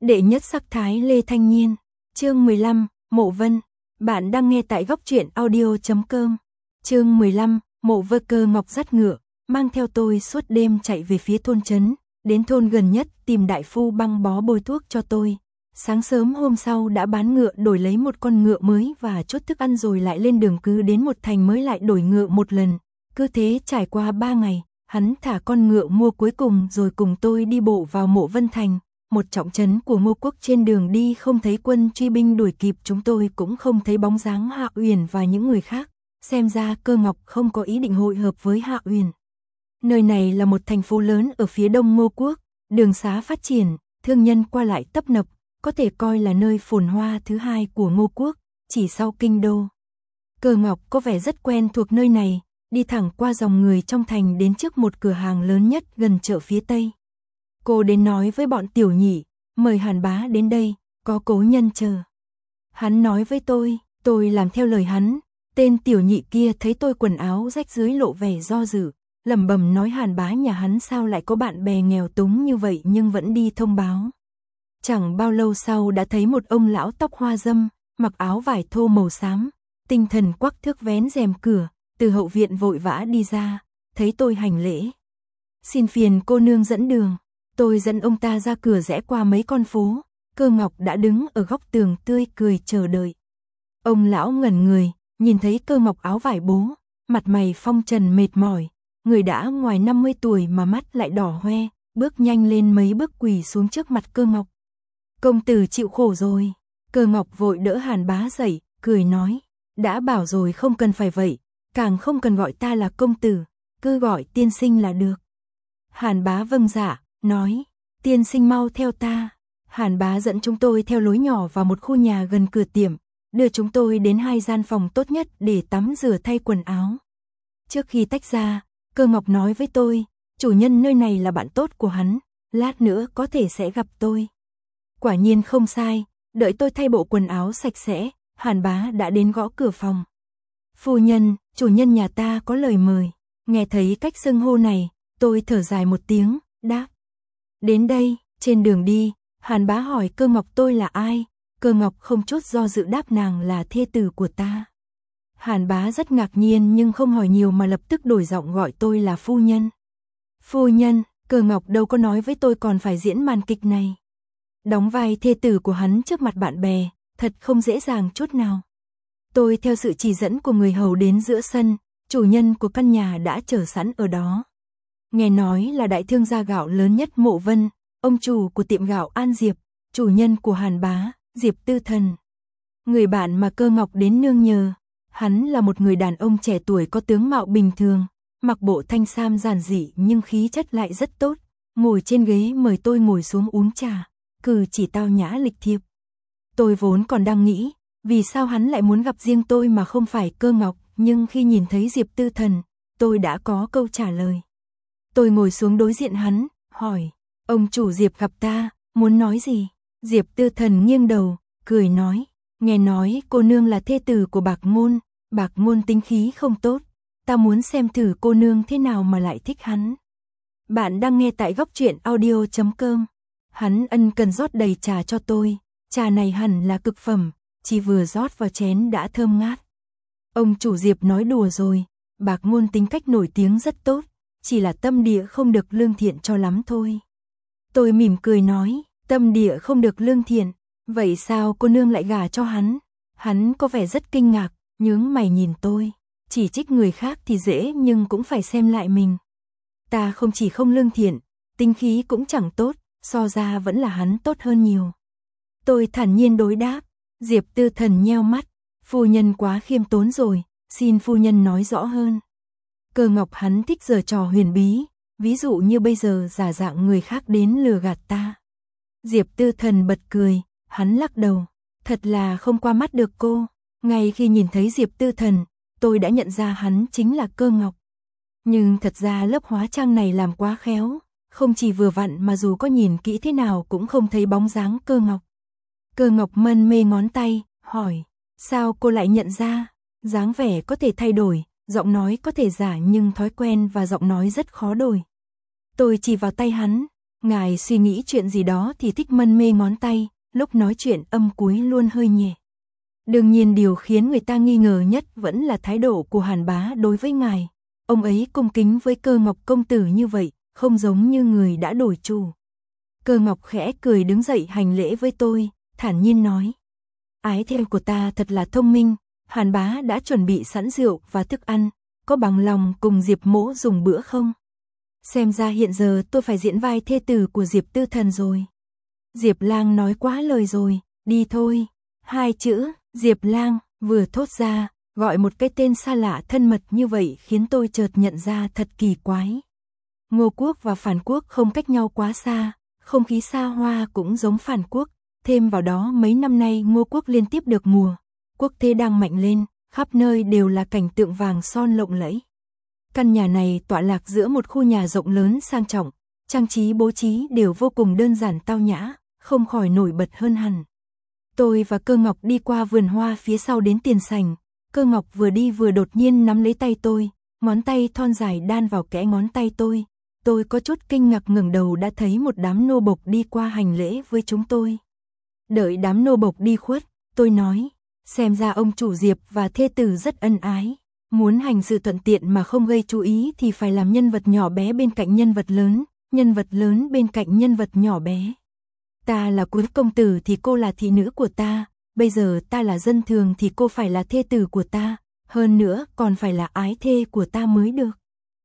Đệ nhất sắc thái Lê Thanh Nhiên. Chương 15, Mộ Vân. Bạn đang nghe tại góc truyện audio.com. Chương 15, Mộ Vân. Cơ Ngọc dắt ngựa, mang theo tôi suốt đêm chạy về phía thôn trấn, đến thôn gần nhất tìm đại phu băng bó bôi thuốc cho tôi. Sáng sớm hôm sau đã bán ngựa đổi lấy một con ngựa mới và chút thức ăn rồi lại lên đường, cứ đến một thành mới lại đổi ngựa một lần. Cứ thế trải qua 3 ngày, hắn thả con ngựa mua cuối cùng rồi cùng tôi đi bộ vào Mộ Vân Thành, một trọng trấn của Ngô quốc. Trên đường đi không thấy quân truy binh đuổi kịp chúng tôi, cũng không thấy bóng dáng Hạ Uyển và những người khác. Xem ra Cơ Ngọc không có ý định hội hợp với Hạ Uyển. Nơi này là một thành phố lớn ở phía đông Ngô quốc, đường xá phát triển, thương nhân qua lại tấp nập, có thể coi là nơi phồn hoa thứ hai của Ngô quốc, chỉ sau kinh đô. Cơ Ngọc có vẻ rất quen thuộc nơi này, đi thẳng qua dòng người trong thành đến trước một cửa hàng lớn nhất gần chợ phía tây. Cô đến nói với bọn Tiểu Nhị, mời Hàn bá đến đây, có cố nhân chờ. Hắn nói với tôi làm theo lời hắn. Tên Tiểu Nhị kia thấy tôi quần áo rách rưới lộ vẻ do dự, lẩm bẩm nói Hàn bá nhà hắn sao lại có bạn bè nghèo túng như vậy, nhưng vẫn đi thông báo. Chẳng bao lâu sau đã thấy một ông lão tóc hoa râm, mặc áo vải thô màu xám, tinh thần quắc thước vén rèm cửa, từ hậu viện vội vã đi ra, thấy tôi hành lễ. Xin phiền cô nương dẫn đường. Tôi dẫn ông ta ra cửa, rẽ qua mấy con phố. Cơ Ngọc đã đứng ở góc tường tươi cười chờ đợi. Ông lão ngẩn người, nhìn thấy Cơ Ngọc áo vải bố, mặt mày phong trần mệt mỏi, người đã ngoài 50 tuổi mà mắt lại đỏ hoe, bước nhanh lên mấy bước quỳ xuống trước mặt Cơ Ngọc. Công tử chịu khổ rồi. Cơ Ngọc vội đỡ Hàn bá dậy, cười nói, đã bảo rồi không cần phải vậy, càng không cần gọi ta là công tử, cứ gọi tiên sinh là được. Hàn bá vâng dạ, nói, tiên sinh mau theo ta. Hàn bá dẫn chúng tôi theo lối nhỏ vào một khu nhà gần cửa tiệm, đưa chúng tôi đến 2 gian phòng tốt nhất để tắm rửa thay quần áo. Trước khi tách ra, Cơ Ngọc nói với tôi, chủ nhân nơi này là bạn tốt của hắn, lát nữa có thể sẽ gặp tôi. Quả nhiên không sai, đợi tôi thay bộ quần áo sạch sẽ, Hàn bá đã đến gõ cửa phòng. Phu nhân, chủ nhân nhà ta có lời mời. Nghe thấy cách xưng hô này, tôi thở dài một tiếng, đáp. Đến đây. Trên đường đi, Hàn bá hỏi Cơ Ngọc tôi là ai. Cơ Ngọc không chút do dự đáp nàng là thê tử của ta. Hàn bá rất ngạc nhiên nhưng không hỏi nhiều mà lập tức đổi giọng gọi tôi là phu nhân. Phu nhân, Cơ Ngọc đâu có nói với tôi còn phải diễn màn kịch này. Đóng vai thê tử của hắn trước mặt bạn bè, thật không dễ dàng chút nào. Tôi theo sự chỉ dẫn của người hầu đến giữa sân, chủ nhân của căn nhà đã chờ sẵn ở đó. Nghe nói là đại thương gia gạo lớn nhất Mộ Vân, ông chủ của tiệm gạo An Diệp, chủ nhân của Hàn bá, Diệp Tư Thần. Người bạn mà Cơ Ngọc đến nương nhờ, hắn là một người đàn ông trẻ tuổi có tướng mạo bình thường, mặc bộ thanh sam giản dị nhưng khí chất lại rất tốt, ngồi trên ghế mời tôi ngồi xuống uống trà, cử chỉ tao nhã lịch thiệp. Tôi vốn còn đang nghĩ, vì sao hắn lại muốn gặp riêng tôi mà không phải Cơ Ngọc, nhưng khi nhìn thấy Diệp Tư Thần, tôi đã có câu trả lời. Tôi ngồi xuống đối diện hắn, hỏi, ông chủ Diệp gặp ta, muốn nói gì? Diệp Tư Thần nghiêng đầu, cười nói, nghe nói cô nương là thê tử của Bạc Ngôn tính khí không tốt, ta muốn xem thử cô nương thế nào mà lại thích hắn. Bạn đang nghe tại góc truyện audio.com. Hắn ân cần rót đầy trà cho tôi, trà này hẳn là cực phẩm, chỉ vừa rót vào chén đã thơm ngát. Ông chủ Diệp nói đùa rồi, Bạc Ngôn tính cách nổi tiếng rất tốt, chỉ là tâm địa không được lương thiện cho lắm thôi. Tôi mỉm cười nói, tâm địa không được lương thiện, vậy sao cô nương lại gả cho hắn? Hắn có vẻ rất kinh ngạc, nhướng mày nhìn tôi, chỉ trích người khác thì dễ nhưng cũng phải xem lại mình. Ta không chỉ không lương thiện, tính khí cũng chẳng tốt, so ra vẫn là hắn tốt hơn nhiều. Tôi thản nhiên đối đáp. Diệp Tư Thần nheo mắt, phu nhân quá khiêm tốn rồi, xin phu nhân nói rõ hơn. Cơ Ngọc hắn thích giở trò huyền bí, ví dụ như bây giờ giả dạng người khác đến lừa gạt ta. Diệp Tư Thần bật cười, hắn lắc đầu, thật là không qua mắt được cô. Ngay khi nhìn thấy Diệp Tư Thần, tôi đã nhận ra hắn chính là Cơ Ngọc. Nhưng thật ra lớp hóa trang này làm quá khéo, không chỉ vừa vặn mà dù có nhìn kỹ thế nào cũng không thấy bóng dáng Cơ Ngọc. Cơ Ngọc mân mê ngón tay, hỏi, sao cô lại nhận ra? Dáng vẻ có thể thay đổi, giọng nói có thể giả nhưng thói quen và giọng nói rất khó đổi. Tôi chỉ vào tay hắn, Ngài suy nghĩ chuyện gì đó thì thích mân mê ngón tay, lúc nói chuyện âm cuối luôn hơi nhẹ. Đương nhiên điều khiến người ta nghi ngờ nhất vẫn là thái độ của Hàn Bá đối với ngài. Ông ấy cung kính với Cơ Ngọc công tử như vậy, không giống như người đã đổi chủ. Cơ Ngọc khẽ cười đứng dậy hành lễ với tôi, thản nhiên nói. Ái thê của ta thật là thông minh, Hàn Bá đã chuẩn bị sẵn rượu và thức ăn, có bằng lòng cùng Diệp Mỗ dùng bữa không? Xem ra hiện giờ tôi phải diễn vai thê tử của Diệp Tư Thần rồi. Diệp Lang nói quá lời rồi, đi thôi. Hai chữ, Diệp Lang, vừa thốt ra, gọi một cái tên xa lạ thân mật như vậy khiến tôi chợt nhận ra thật kỳ quái. Ngô quốc và Phản quốc không cách nhau quá xa, không khí xa hoa cũng giống Phản quốc, thêm vào đó mấy năm nay Ngô quốc liên tiếp được mùa, quốc thế đang mạnh lên, khắp nơi đều là cảnh tượng vàng son lộng lẫy. Căn nhà này tọa lạc giữa một khu nhà rộng lớn sang trọng, trang trí bố trí đều vô cùng đơn giản tao nhã, không khỏi nổi bật hơn hẳn. Tôi và Cơ Ngọc đi qua vườn hoa phía sau đến tiền sảnh, Cơ Ngọc vừa đi vừa đột nhiên nắm lấy tay tôi, ngón tay thon dài đan vào kẽ ngón tay tôi. Tôi có chút kinh ngạc ngẩng đầu đã thấy một đám nô bộc đi qua hành lễ với chúng tôi. Đợi đám nô bộc đi khuất, tôi nói, xem ra ông chủ Diệp và thê tử rất ân ái. Muốn hành sự thuận tiện mà không gây chú ý thì phải làm nhân vật nhỏ bé bên cạnh nhân vật lớn bên cạnh nhân vật nhỏ bé. Ta là quý công tử thì cô là thị nữ của ta, bây giờ ta là dân thường thì cô phải là thê tử của ta, hơn nữa còn phải là ái thê của ta mới được.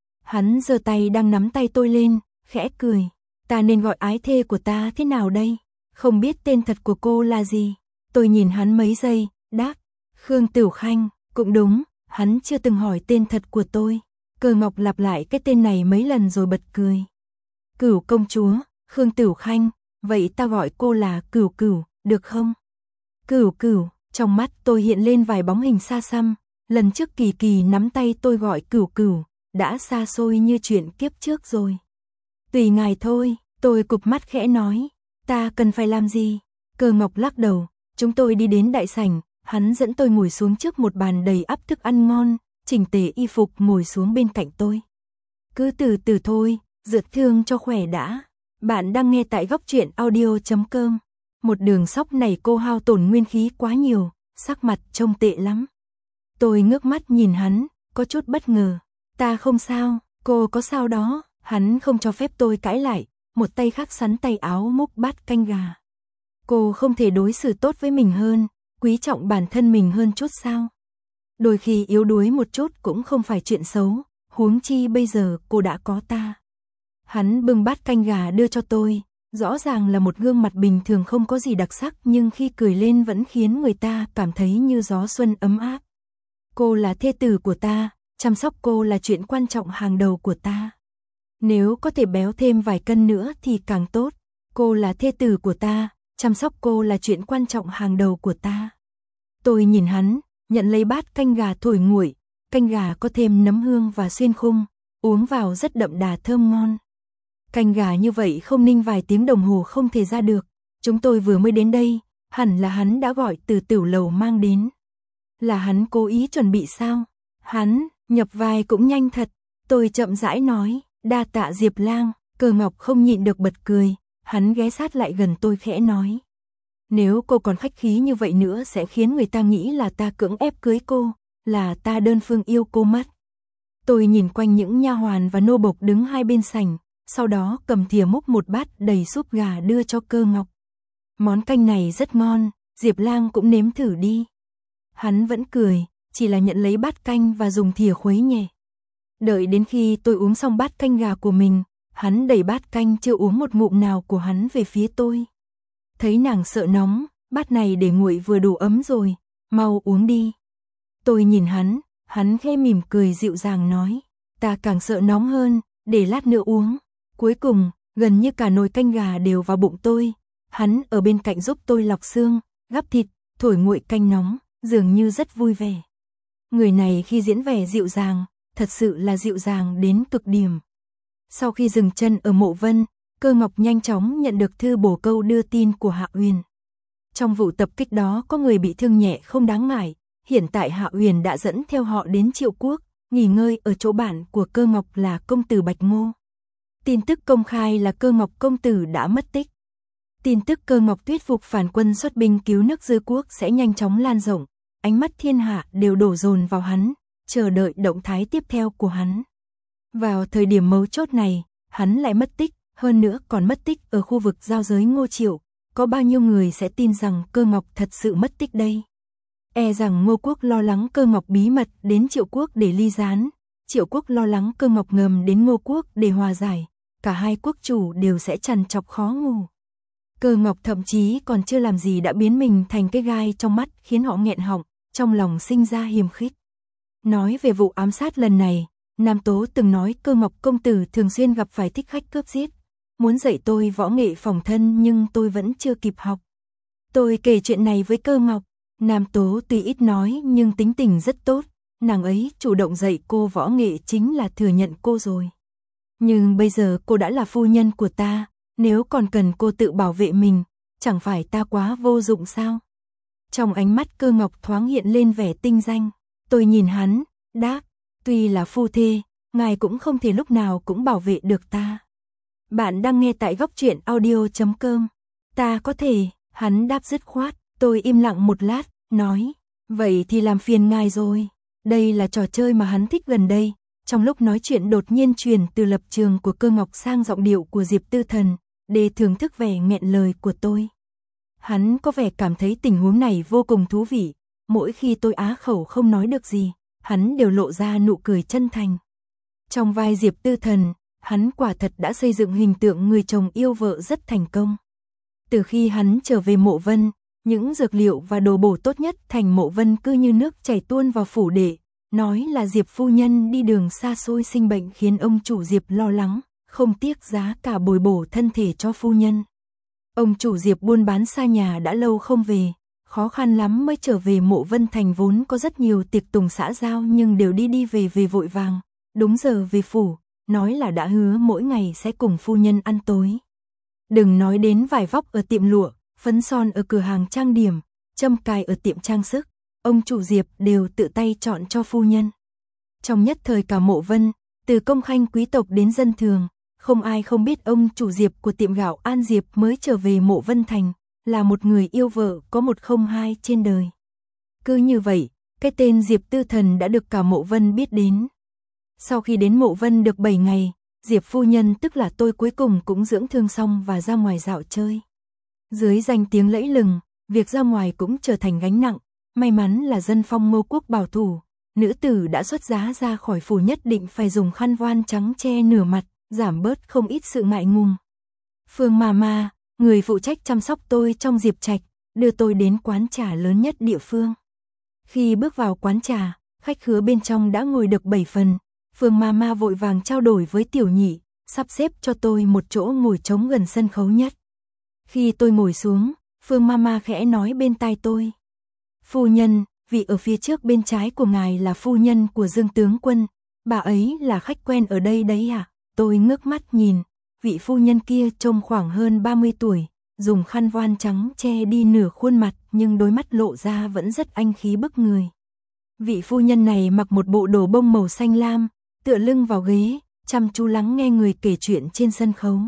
Hắn giơ tay đang nắm tay tôi lên, khẽ cười, ta nên gọi ái thê của ta thế nào đây? Không biết tên thật của cô là gì? Tôi nhìn hắn mấy giây, đáp, Khương Tửu Khanh, cũng đúng. Hắn chưa từng hỏi tên thật của tôi. Cơ Ngọc lặp lại cái tên này mấy lần rồi bật cười. Cửu công chúa, Khương Tửu Khanh, vậy ta gọi cô là Cửu Cửu, được không? Cửu Cửu, trong mắt tôi hiện lên vài bóng hình xa xăm. Lần trước Kỳ Kỳ nắm tay tôi gọi Cửu Cửu, đã xa xôi như chuyện kiếp trước rồi. Tùy ngài thôi, tôi cụp mắt khẽ nói. Ta cần phải làm gì? Cơ Ngọc lắc đầu, chúng tôi đi đến đại sảnh. Hắn dẫn tôi ngồi xuống trước một bàn đầy ắp thức ăn ngon, chỉnh tề y phục ngồi xuống bên cạnh tôi. Cứ từ từ thôi, dưỡng thương cho khỏe đã. Bạn đang nghe tại góc truyện audio.com. Một đường sóc này cô hao tổn nguyên khí quá nhiều, sắc mặt trông tệ lắm. Tôi ngước mắt nhìn hắn, có chút bất ngờ. Ta không sao, cô có sao đó. Hắn không cho phép tôi cãi lại, một tay khác sắn tay áo múc bát canh gà. Cô không thể đối xử tốt với mình hơn, quý trọng bản thân mình hơn chút sao? Đôi khi yếu đuối một chút cũng không phải chuyện xấu, huống chi bây giờ cô đã có ta. Hắn bưng bát canh gà đưa cho tôi, rõ ràng là một gương mặt bình thường không có gì đặc sắc nhưng khi cười lên vẫn khiến người ta cảm thấy như gió xuân ấm áp. Cô là thê tử của ta, chăm sóc cô là chuyện quan trọng hàng đầu của ta. Nếu có thể béo thêm vài cân nữa thì càng tốt. Cô là thê tử của ta, chăm sóc cô là chuyện quan trọng hàng đầu của ta. Tôi nhìn hắn, nhận lấy bát canh gà thổi nguội, canh gà có thêm nấm hương và xuyên khung, uống vào rất đậm đà thơm ngon. Canh gà như vậy không ninh vài tiếng đồng hồ không thể ra được. Chúng tôi vừa mới đến đây, hẳn là hắn đã gọi từ tiểu lầu mang đến. Là hắn cố ý chuẩn bị sao? Hắn, nhập vai cũng nhanh thật. Tôi chậm rãi nói, đa tạ Diệp Lang. Cơ Ngọc không nhịn được bật cười, hắn ghé sát lại gần tôi khẽ nói. Nếu cô còn khách khí như vậy nữa sẽ khiến người ta nghĩ là ta cưỡng ép cưới cô, là ta đơn phương yêu cô mất. Tôi nhìn quanh những nha hoàn và nô bộc đứng hai bên sảnh, sau đó cầm thìa múc một bát đầy súp gà đưa cho Cơ Ngọc. Món canh này rất ngon, Diệp Lang cũng nếm thử đi. Hắn vẫn cười, chỉ là nhận lấy bát canh và dùng thìa khuấy nhẹ. Đợi đến khi tôi uống xong bát canh gà của mình, hắn đẩy bát canh chưa uống một ngụm nào của hắn về phía tôi. Thấy nàng sợ nóng, bát này để nguội vừa đủ ấm rồi, mau uống đi. Tôi nhìn hắn khẽ mỉm cười dịu dàng nói, ta càng sợ nóng hơn, để lát nữa uống. Cuối cùng, gần như cả nồi canh gà đều vào bụng tôi, hắn ở bên cạnh giúp tôi lọc xương, gắp thịt, thổi nguội canh nóng, dường như rất vui vẻ. Người này khi diễn vẻ dịu dàng, thật sự là dịu dàng đến cực điểm. Sau khi dừng chân ở Mộ Vân, Cơ Ngọc nhanh chóng nhận được thư bổ câu đưa tin của Hạ Uyển. Trong vụ tập kích đó có người bị thương nhẹ không đáng ngại, hiện tại Hạ Uyển đã dẫn theo họ đến Triệu Quốc, nghỉ ngơi ở chỗ bạn của Cơ Ngọc là công tử Bạch Ngô. Tin tức công khai là Cơ Ngọc công tử đã mất tích. Tin tức Cơ Ngọc thuyết phục phản quân xuất binh cứu nước Dư quốc sẽ nhanh chóng lan rộng, ánh mắt thiên hạ đều đổ dồn vào hắn, chờ đợi động thái tiếp theo của hắn. Vào thời điểm mấu chốt này, hắn lại mất tích, hơn nữa còn mất tích ở khu vực giao giới Ngô Triệu, có bao nhiêu người sẽ tin rằng Cơ Ngọc thật sự mất tích đây? E rằng Ngô quốc lo lắng Cơ Ngọc bí mật đến Triệu quốc để ly gián, Triệu quốc lo lắng Cơ Ngọc ngầm đến Ngô quốc để hòa giải, cả hai quốc chủ đều sẽ trằn trọc khó ngủ. Cơ Ngọc thậm chí còn chưa làm gì đã biến mình thành cái gai trong mắt, khiến họ nghẹn họng, trong lòng sinh ra hiềm khích. Nói về vụ ám sát lần này, Nam Tố từng nói Cơ Ngọc công tử thường xuyên gặp phải thích khách cướp giết, muốn dạy tôi võ nghệ phòng thân nhưng tôi vẫn chưa kịp học. Tôi kể chuyện này với Cơ Ngọc, Nam Tố tuy ít nói nhưng tính tình rất tốt, nàng ấy chủ động dạy cô võ nghệ chính là thừa nhận cô rồi. Nhưng bây giờ cô đã là phu nhân của ta, nếu còn cần cô tự bảo vệ mình, chẳng phải ta quá vô dụng sao? Trong ánh mắt Cơ Ngọc thoáng hiện lên vẻ tinh danh, tôi nhìn hắn, đáp, tuy là phu thê, ngài cũng không thể lúc nào cũng bảo vệ được ta. Bạn đang nghe tại góc truyện audio.com. Ta có thể, hắn đáp dứt khoát, tôi im lặng một lát, nói, vậy thì làm phiền ngài rồi. Đây là trò chơi mà hắn thích gần đây. Trong lúc nói chuyện đột nhiên chuyển từ lập trường của Cơ Ngọc sang giọng điệu của Diệp Tư Thần, để thưởng thức vẻ nghẹn lời của tôi. Hắn có vẻ cảm thấy tình huống này vô cùng thú vị, mỗi khi tôi á khẩu không nói được gì, hắn đều lộ ra nụ cười chân thành. Trong vai Diệp Tư Thần, hắn quả thật đã xây dựng hình tượng người chồng yêu vợ rất thành công. Từ khi hắn trở về Mộ Vân, những dược liệu và đồ bổ tốt nhất thành Mộ Vân cứ như nước chảy tuôn vào phủ đệ, nói là Diệp phu nhân đi đường xa xôi sinh bệnh khiến ông chủ Diệp lo lắng, không tiếc giá cả bồi bổ thân thể cho phu nhân. Ông chủ Diệp buôn bán xa nhà đã lâu không về, khó khăn lắm mới trở về Mộ Vân thành vốn có rất nhiều tiệc tùng xã giao nhưng đều đi về vội vàng, đúng giờ về phủ, nói là đã hứa mỗi ngày sẽ cùng phu nhân ăn tối. Đừng nói đến vải vóc ở tiệm lụa, phấn son ở cửa hàng trang điểm, châm cài ở tiệm trang sức, ông chủ Diệp đều tự tay chọn cho phu nhân. Trong nhất thời cả Mộ Vân, từ công khanh quý tộc đến dân thường, không ai không biết ông chủ Diệp của tiệm gạo An Diệp mới trở về Mộ Vân thành, là một người yêu vợ có một không hai trên đời. Cứ như vậy, cái tên Diệp Tư Thần đã được cả Mộ Vân biết đến. Sau khi đến Mộ Vân được 7 ngày, Diệp phu nhân tức là tôi cuối cùng cũng dưỡng thương xong và ra ngoài dạo chơi. Dưới danh tiếng lẫy lừng, việc ra ngoài cũng trở thành gánh nặng, may mắn là dân phong Ngô quốc bảo thủ, nữ tử đã xuất giá ra khỏi phủ nhất định phải dùng khăn voan trắng che nửa mặt, giảm bớt không ít sự ngại ngùng. Phương Mama, người phụ trách chăm sóc tôi trong Diệp Trạch, đưa tôi đến quán trà lớn nhất địa phương. Khi bước vào quán trà, khách khứa bên trong đã ngồi được 7 phần, Phương Mama vội vàng trao đổi với Tiểu Nhị, sắp xếp cho tôi một chỗ ngồi trống gần sân khấu nhất. Khi tôi ngồi xuống, Phương Mama khẽ nói bên tai tôi. Phu nhân, vị ở phía trước bên trái của ngài là phu nhân của Dương tướng quân, bà ấy là khách quen ở đây đấy à? Tôi ngước mắt nhìn, vị phu nhân kia trông khoảng hơn 30 tuổi, dùng khăn voan trắng che đi nửa khuôn mặt nhưng đôi mắt lộ ra vẫn rất anh khí bức người. Vị phu nhân này mặc một bộ đồ bông màu xanh lam, tựa lưng vào ghế, chăm chú lắng nghe người kể chuyện trên sân khấu.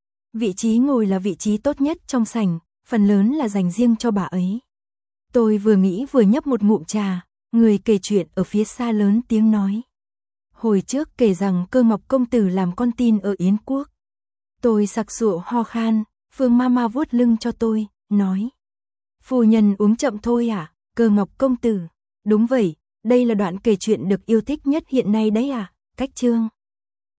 Vị trí ngồi là vị trí tốt nhất trong sảnh, phần lớn là dành riêng cho bà ấy. Tôi vừa nghĩ vừa nhấp một ngụm trà, người kể chuyện ở phía xa lớn tiếng nói. Hồi trước kể rằng Cơ Ngọc công tử làm con tin ở Yến quốc. Tôi sặc sụa ho khan, Phương Mama vuốt lưng cho tôi, nói. Phu nhân uống chậm thôi à, Cơ Ngọc công tử. Đúng vậy, đây là đoạn kể chuyện được yêu thích nhất hiện nay đấy à, cách chương.